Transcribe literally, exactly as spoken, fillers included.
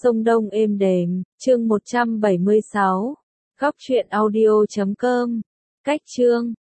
sông Đông êm đềm, chương một trăm bảy mươi sáu, góc truyện audio chấm com, cách chương